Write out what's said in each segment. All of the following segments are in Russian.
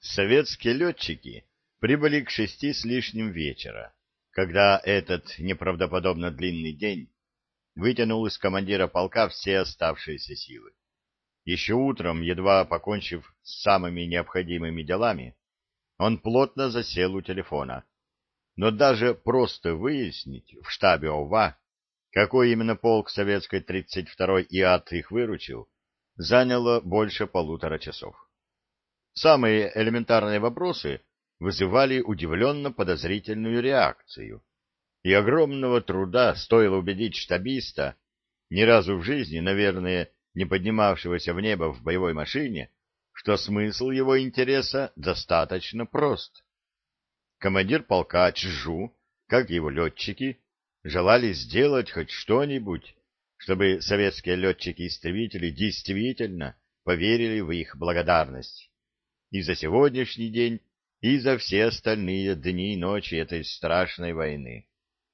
Советские летчики прибыли к 6 с лишним вечера, когда этот неправдоподобно длинный день вытянул из командира полка все оставшиеся силы. Еще утром, едва покончив с самыми необходимыми делами, он плотно засел у телефона. Но даже просто выяснить в штабе ОВА, какой именно полк советской 32-й ИАТ их выручил, заняло больше 1,5 часов. Самые элементарные вопросы вызывали удивленно-подозрительную реакцию, и огромного труда стоило убедить штабиста, ни разу в жизни, наверное, не поднимавшегося в небо в боевой машине, что смысл его интереса достаточно прост. Командир полка Чжу, как и его летчики, желали сделать хоть что-нибудь, чтобы советские летчики-истребители действительно поверили в их благодарность. И за сегодняшний день, и за все остальные дни и ночи этой страшной войны.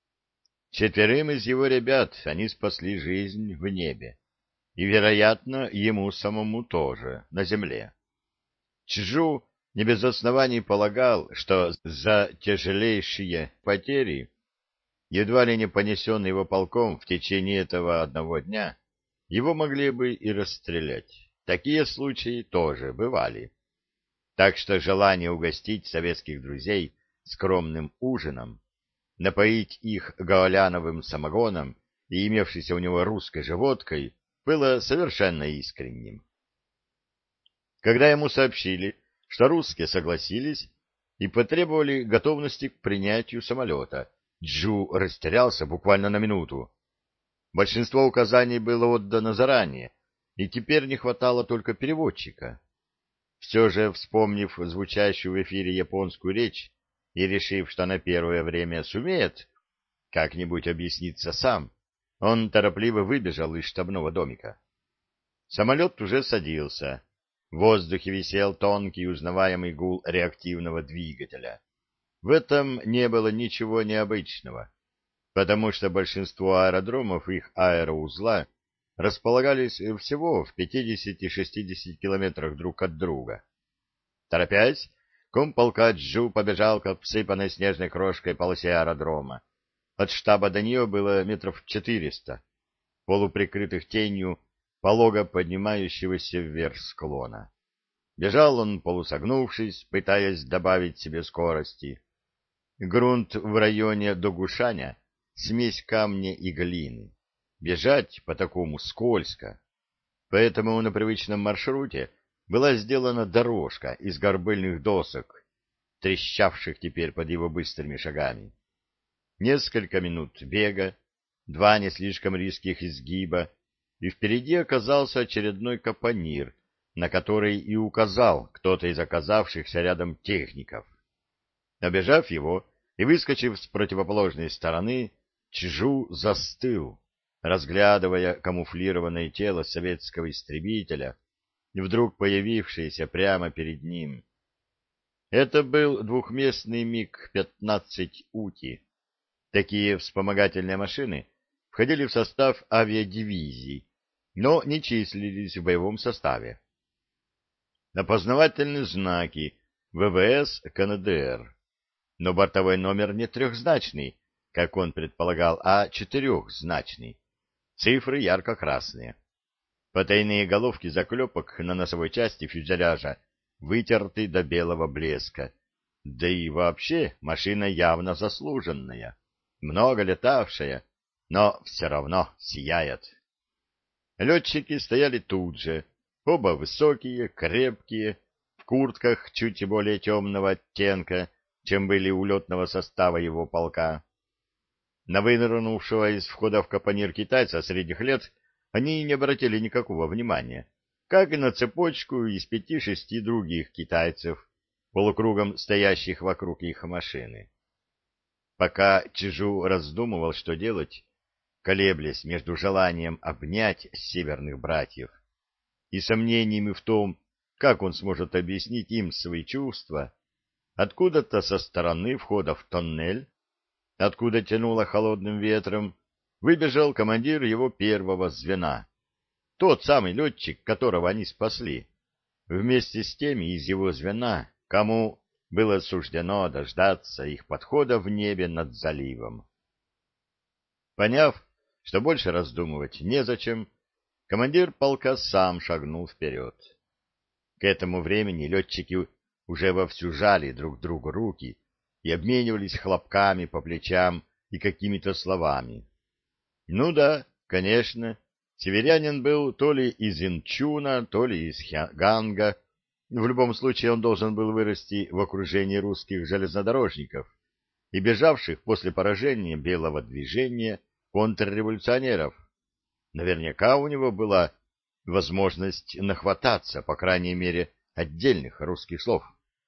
4 из его ребят они спасли жизнь в небе, и, вероятно, ему самому тоже, на земле. Чжу не без оснований полагал, что за тяжелейшие потери, едва ли не понесенные его полком в течение этого одного дня, его могли бы и расстрелять. Такие случаи тоже бывали. Так что желание угостить советских друзей скромным ужином, напоить их гаоляновым самогоном и имевшейся у него русской же водкой было совершенно искренним. Когда ему сообщили, что русские согласились и потребовали готовности к принятию самолета, Чжу растерялся буквально на минуту. Большинство указаний было отдано заранее, и теперь не хватало только переводчика. Все же, вспомнив звучащую в эфире японскую речь и решив, что на первое время сумеет как-нибудь объясниться сам, он торопливо выбежал из штабного домика. Самолет уже садился. В воздухе висел тонкий узнаваемый гул реактивного двигателя. В этом не было ничего необычного, потому что большинство аэродромов их аэроузла располагались всего в 50-60 километрах друг от друга. Торопясь, комполка Чжу побежал к обсыпанной снежной крошкой полосе аэродрома. От штаба до нее было 400 метров, полуприкрытых тенью полого поднимающегося вверх склона. Бежал он, полусогнувшись, пытаясь добавить себе скорости. Грунт в районе Догушаня — смесь камня и глины. Бежать по такому скользко. Поэтому на привычном маршруте была сделана дорожка из горбыльных досок, трещавших теперь под его быстрыми шагами. Несколько минут бега, 2 не слишком резких изгиба, и впереди оказался очередной капонир, на который и указал кто-то из оказавшихся рядом техников. Обежав его и выскочив с противоположной стороны, Чжу застыл, разглядывая камуфлированное тело советского истребителя, вдруг появившееся прямо перед ним. Это был двухместный МиГ-15 «Ути». Такие вспомогательные машины входили в состав авиадивизий, но не числились в боевом составе. Опознавательные знаки ВВС КНДР, но бортовой номер не трехзначный, как он предполагал, а 4-значный. Цифры ярко-красные. Потайные головки заклепок на носовой части фюзеляжа вытерты до белого блеска. Да и вообще машина явно заслуженная, много летавшая, но все равно сияет. Летчики стояли тут же, оба высокие, крепкие, в куртках чуть более темного оттенка, чем были у летного состава его полка. На вынырнувшего из входа в капонир китайца средних лет они не обратили никакого внимания, как и на цепочку из 5-6 других китайцев, полукругом стоящих вокруг их машины. Пока Чжу раздумывал, что делать, колеблясь между желанием обнять северных братьев и сомнениями в том, как он сможет объяснить им свои чувства, откуда-то со стороны входа в тоннель, откуда тянуло холодным ветром, выбежал командир его первого звена, тот самый летчик, которого они спасли, вместе с теми из его звена, кому было суждено дождаться их подхода в небе над заливом. Поняв, что больше раздумывать незачем, командир полка сам шагнул вперед. К этому времени летчики уже вовсю жали друг другу руки и обменивались хлопками по плечам и какими-то словами. Ну да, конечно, северянин был то ли из Инчуна, то ли из Ганга. В любом случае он должен был вырасти в окружении русских железнодорожников и бежавших после поражения белого движения контрреволюционеров. Наверняка у него была возможность нахвататься, по крайней мере, отдельных русских слов.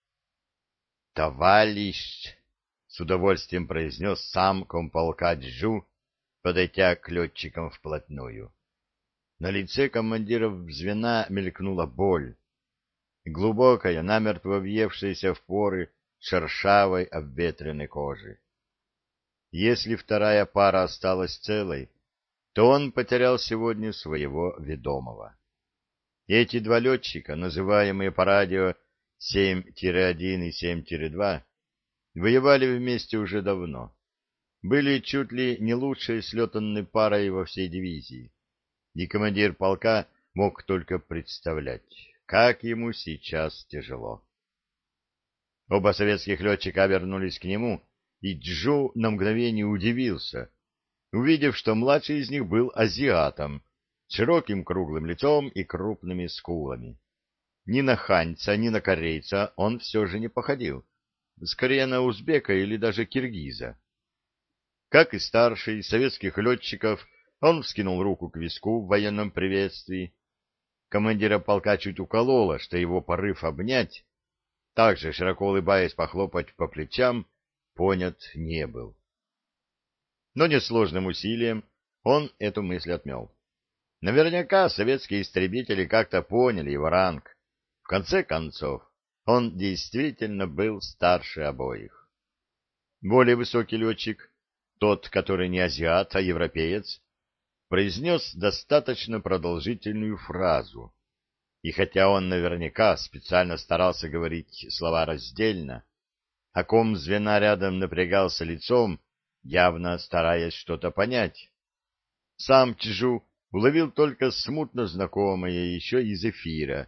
«Товарищ!» — с удовольствием произнес сам комполка Джу, подойдя к летчикам вплотную. На лице командиров звена мелькнула боль, глубокая, намертво въевшаяся в поры шершавой обветренной кожи. Если вторая пара осталась целой, то он потерял сегодня своего ведомого. Эти два летчика, называемые по радио 7-1 и 7-2, воевали вместе уже давно. Были чуть ли не лучшей слетанной парой во всей дивизии, и командир полка мог только представлять, как ему сейчас тяжело. Оба советских летчика обернулись к нему, и Джу на мгновение удивился, увидев, что младший из них был азиатом, с широким круглым лицом и крупными скулами. Ни на ханьца, ни на корейца он все же не походил, скорее на узбека или даже киргиза. Как и старший из советских летчиков, он вскинул руку к виску в военном приветствии. Командира полка чуть укололо, что его порыв обнять, также широко улыбаясь похлопать по плечам, понят не был. Но несложным усилием он эту мысль отмел. Наверняка советские истребители как-то поняли его ранг. В конце концов, он действительно был старше обоих. Более высокий летчик, тот, который не азиат, а европеец, произнес достаточно продолжительную фразу. И хотя он наверняка специально старался говорить слова раздельно, а ком звена рядом напрягался лицом, явно стараясь что-то понять. Сам Чжу уловил только смутно знакомое еще из эфира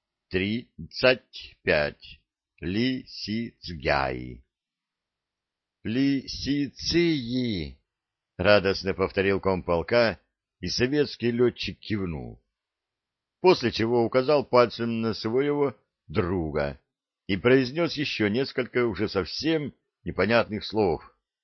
35 Ли Си Цгяи. Ли Си Ци, радостно повторил комполка, и советский летчик кивнул, после чего указал пальцем на своего друга и произнес еще несколько уже совсем непонятных слов.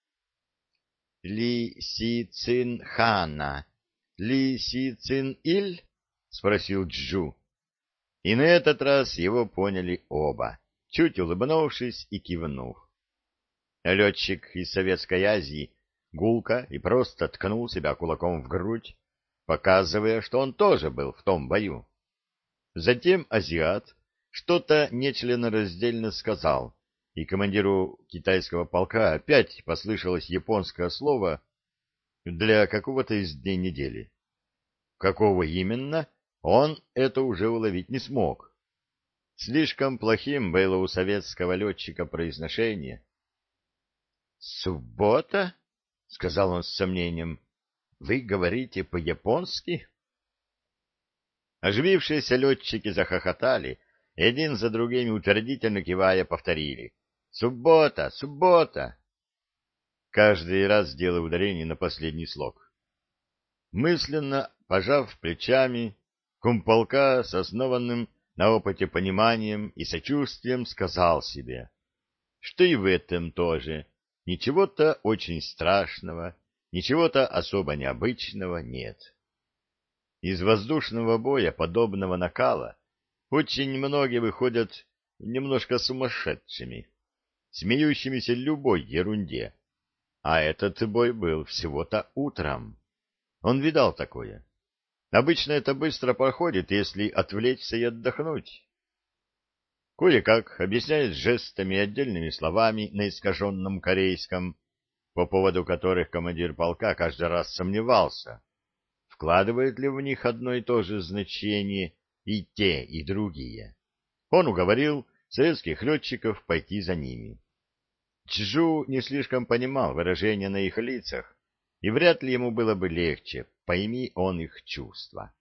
«Ли Си Цин Хана, Ли Си Цин Иль?» — спросил Джу. И на этот раз его поняли оба, чуть улыбнувшись и кивнув. Летчик из Советской Азии гулко и просто ткнул себя кулаком в грудь, показывая, что он тоже был в том бою. Затем азиат что-то нечленораздельно сказал, и командиру китайского полка опять послышалось японское слово для какого-то из дней недели. Какого именно, он это уже уловить не смог. Слишком плохим было у советского летчика произношение. «Суббота?» — сказал он с сомнением. «Вы говорите по-японски?» Оживившиеся летчики захохотали, и один за другими утвердительно кивая повторили: «Суббота! Суббота!» Каждый раз делая ударение на последний слог. Мысленно пожав плечами, комполка с основанным на опыте пониманием и сочувствием сказал себе, что и в этом тоже ничего-то очень страшного, ничего-то особо необычного нет. Из воздушного боя подобного накала очень многие выходят немножко сумасшедшими, смеющимися любой ерунде. А этот бой был всего-то утром. Он видал такое. Обычно это быстро проходит, если отвлечься и отдохнуть. Кое-как объясняет жестами и отдельными словами на искаженном корейском, по поводу которых командир полка каждый раз сомневался, вкладывает ли в них одно и то же значение и те, и другие. Он уговорил советских летчиков пойти за ними. Чжу не слишком понимал выражения на их лицах, и вряд ли ему было бы легче, пойми он их чувства.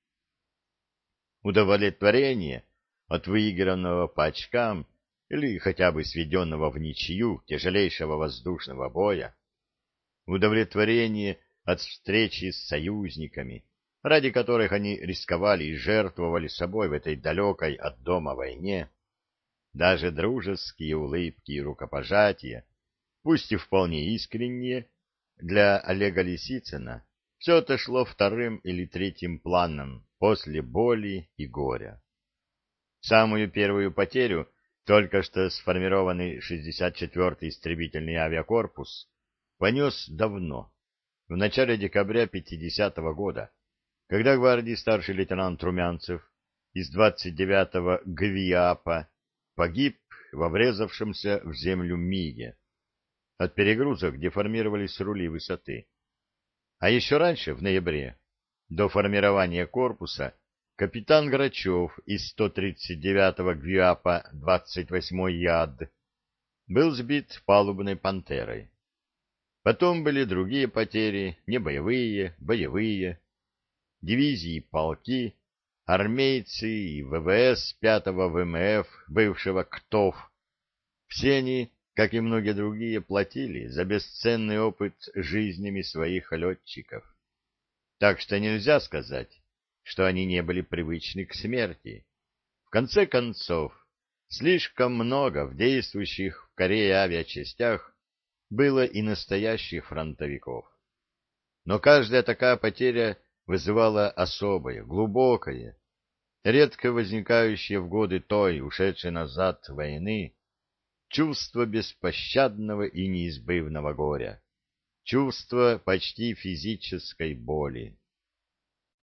Удовлетворение от выигранного по очкам или хотя бы сведенного в ничью тяжелейшего воздушного боя, удовлетворение от встречи с союзниками, ради которых они рисковали и жертвовали собой в этой далекой от дома войне, даже дружеские улыбки и рукопожатия, пусть и вполне искренние, для Олега Лисицына все это шло вторым или третьим планом после боли и горя. Самую первую потерю только что сформированный 64-й истребительный авиакорпус понес давно, в начале декабря 50-го года, когда гвардии старший лейтенант Румянцев из 29-го ГВИАПа погиб во врезавшемся в землю МиГе. От перегрузок деформировались рули высоты. А еще раньше, в ноябре, до формирования корпуса, капитан Грачев из 139-го ГВИАПа 28-й ЯД был сбит палубной «Пантерой». Потом были другие потери, не боевые, боевые, дивизии и полки, армейцы и ВВС 5-го ВМФ, бывшего КТОВ. Все они, как и многие другие, платили за бесценный опыт жизнями своих летчиков. Так что нельзя сказать, что они не были привычны к смерти. В конце концов, слишком много в действующих в Корее авиачастях было и настоящих фронтовиков. Но каждая такая потеря вызывала особое, глубокое, редко возникающее в годы той, ушедшей назад войны, чувство беспощадного и неизбывного горя, чувство почти физической боли.